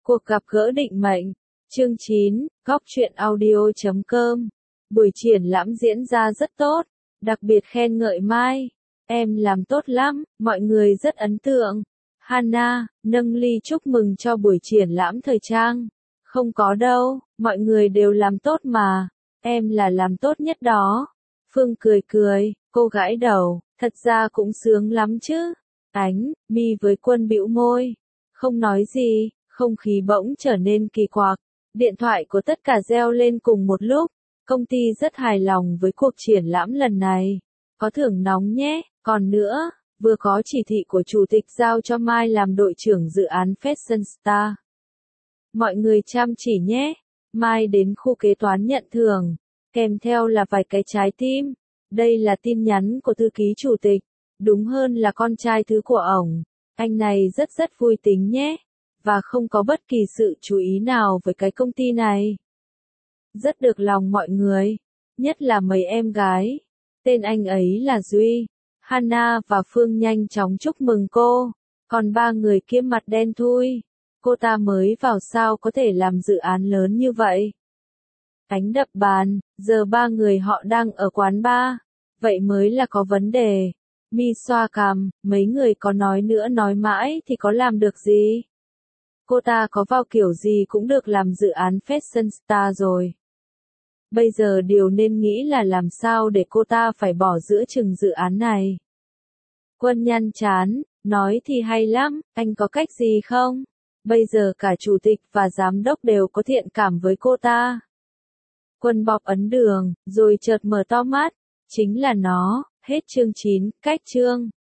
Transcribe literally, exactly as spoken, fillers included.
Cuộc gặp gỡ định mệnh. Chương chín, góc truyện audio chấm com. Buổi triển lãm diễn ra rất tốt, đặc biệt khen ngợi Mai. Em làm tốt lắm, mọi người rất ấn tượng. Hana, nâng ly chúc mừng cho buổi triển lãm thời trang. Không có đâu, mọi người đều làm tốt mà. Em là làm tốt nhất đó. Phương cười cười, cô gãi đầu, thật ra cũng sướng lắm chứ. Ánh, Mi với Quân bĩu môi. Không nói gì, không khí bỗng trở nên kỳ quặc. Điện thoại của tất cả reo lên cùng một lúc. Công ty rất hài lòng với cuộc triển lãm lần này. Có thưởng nóng nhé, còn nữa, vừa có chỉ thị của chủ tịch giao cho Mai làm đội trưởng dự án Fashion Star. Mọi người chăm chỉ nhé. Mai đến khu kế toán nhận thưởng, kèm theo là vài cái trái tim. Đây là tin nhắn của thư ký chủ tịch, đúng hơn là con trai thứ của ổng. Anh này rất rất vui tính nhé, và không có bất kỳ sự chú ý nào với cái công ty này. Rất được lòng mọi người, nhất là mấy em gái. Tên anh ấy là Duy. Hana và Phương nhanh chóng chúc mừng cô, còn ba người kia mặt đen thui. Cô ta mới vào sao có thể làm dự án lớn như vậy. Ánh đập bàn, giờ ba người họ đang ở quán bar. Vậy mới là có vấn đề. Mi xoa cằm, mấy người có nói nữa nói mãi thì có làm được gì. Cô ta có vào kiểu gì cũng được làm dự án Fashion Star rồi. Bây giờ điều nên nghĩ là làm sao để cô ta phải bỏ giữa chừng dự án này. Quân nhăn chán, nói thì hay lắm, anh có cách gì không? Bây giờ cả chủ tịch và giám đốc đều có thiện cảm với cô ta. Quân bọc ấn đường, rồi chợt mở to mắt. Chính là nó. Hết chương chín, cách chương.